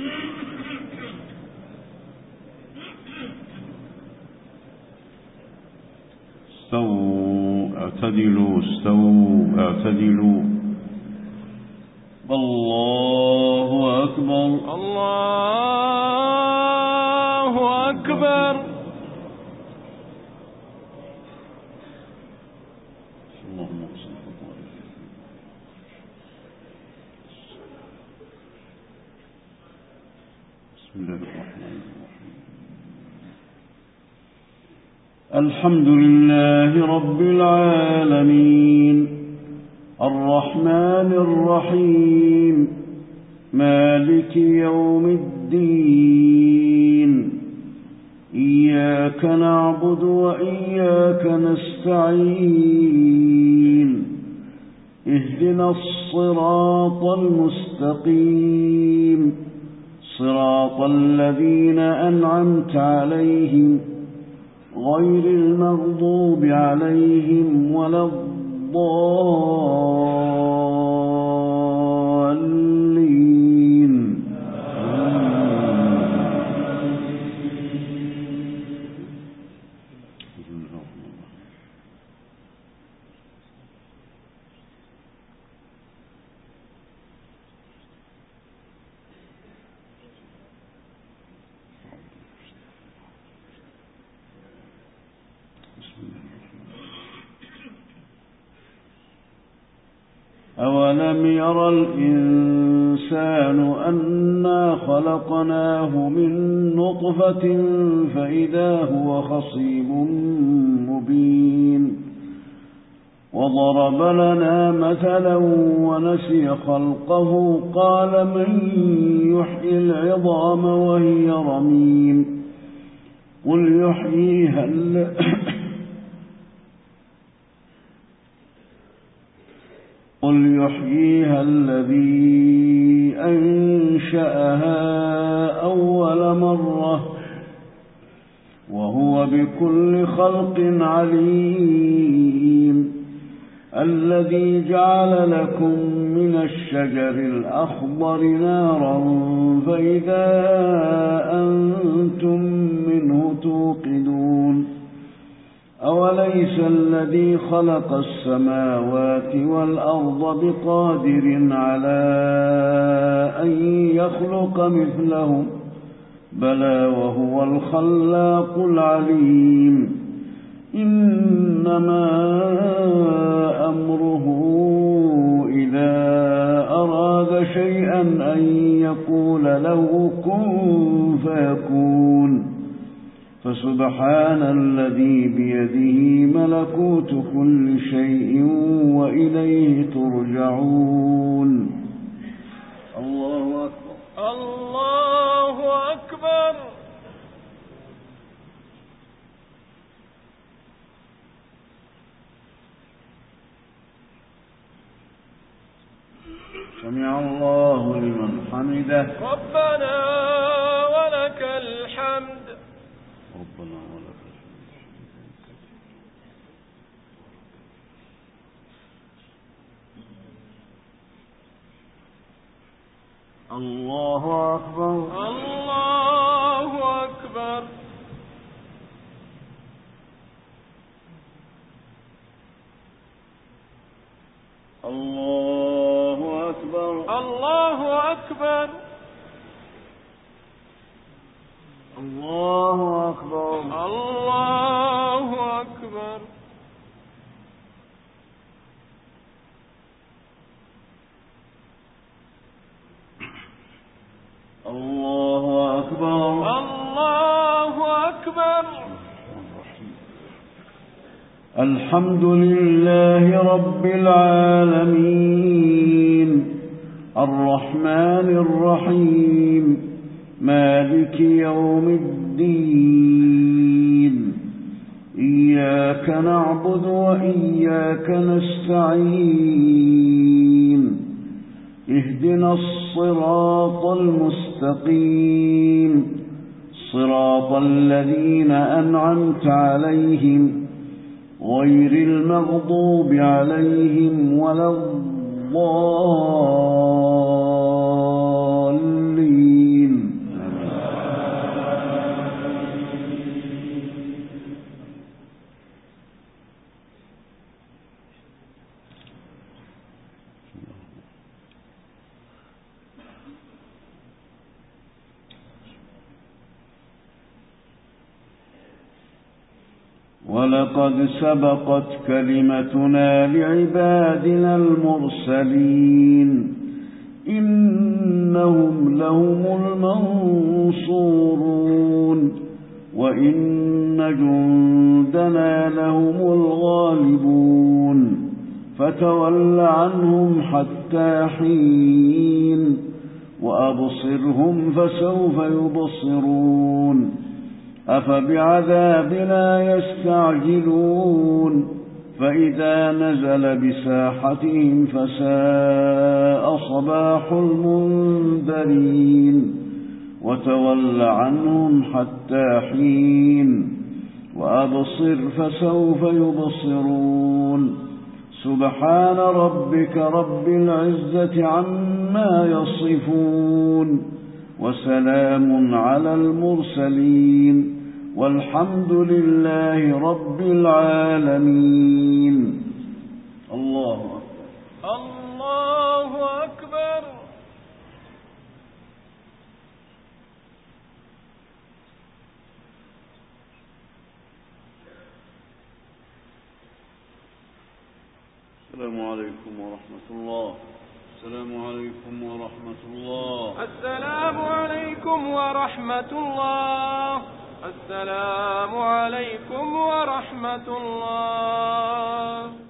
استووا اعتدلوا استووا اعتدلوا. الله أكبر الله أكبر. بسم الله الرحمن الرحيم. الحمد لله رب العالمين الرحمن الرحيم مالك يوم الدين إياك نعبد وإياك نستعين اهدنا الصراط المستقيم صراط الذين أنعمت عليهم غير المغضوب عليهم ولا الضالين. أولم ير الإنسان أنا خلقناه من نطفة فإذا هو خصيم مبين وضرب لنا مثلا ونسي خلقه قال من يحيي العظام وهي رميم قل يحييها الذي أنشأها أول مرة وهو بكل خلق عليم الذي جعل لكم من الشجر الأخضر نارا فإذا أنتم منه توقدون أوليس الذي خلق السماوات والأرض بقادر على أن يخلق مثلهم بلى وهو الخلاق العليم إنما أمره إذا أراد شيئا أن يقول له كن فيكون فسبحان الذي بيده ملكوت كل شيء وإليه ترجعون. الله أكبر الله أكبر. سمع الله لمن حمده ربنا ولك الحمد. ربنا ولك الحمد. الله أكبر الله أكبر. الله أكبر الله أكبر. الله أكبر الله أكبر. الله أكبر الله أكبر. الحمد لله رب العالمين الرحمن الرحيم مالك يوم الدين إياك نعبد وإياك نستعين اهدنا الصراط المستقيم صراط الذين أنعمت عليهم غير المغضوب عليهم ولا الضالين. ولقد سبقت كلمتنا لعبادنا المرسلين إنهم لهم المنصورون وإن جندنا لهم الغالبون فتول عنهم حتى حين وأبصرهم فسوف يبصرون أفبعذابنا يستعجلون فإذا نزل بساحتهم فساء صباح المنذرين وتول عنهم حتى حين وأبصر فسوف يبصرون سبحان ربك رب العزة عما يصفون وسلام على المرسلين والحمد لله رب العالمين. الله أكبر. الله أكبر. السلام عليكم ورحمة الله. السلام عليكم ورحمة الله. السلام عليكم ورحمة الله. السلام عليكم ورحمة الله.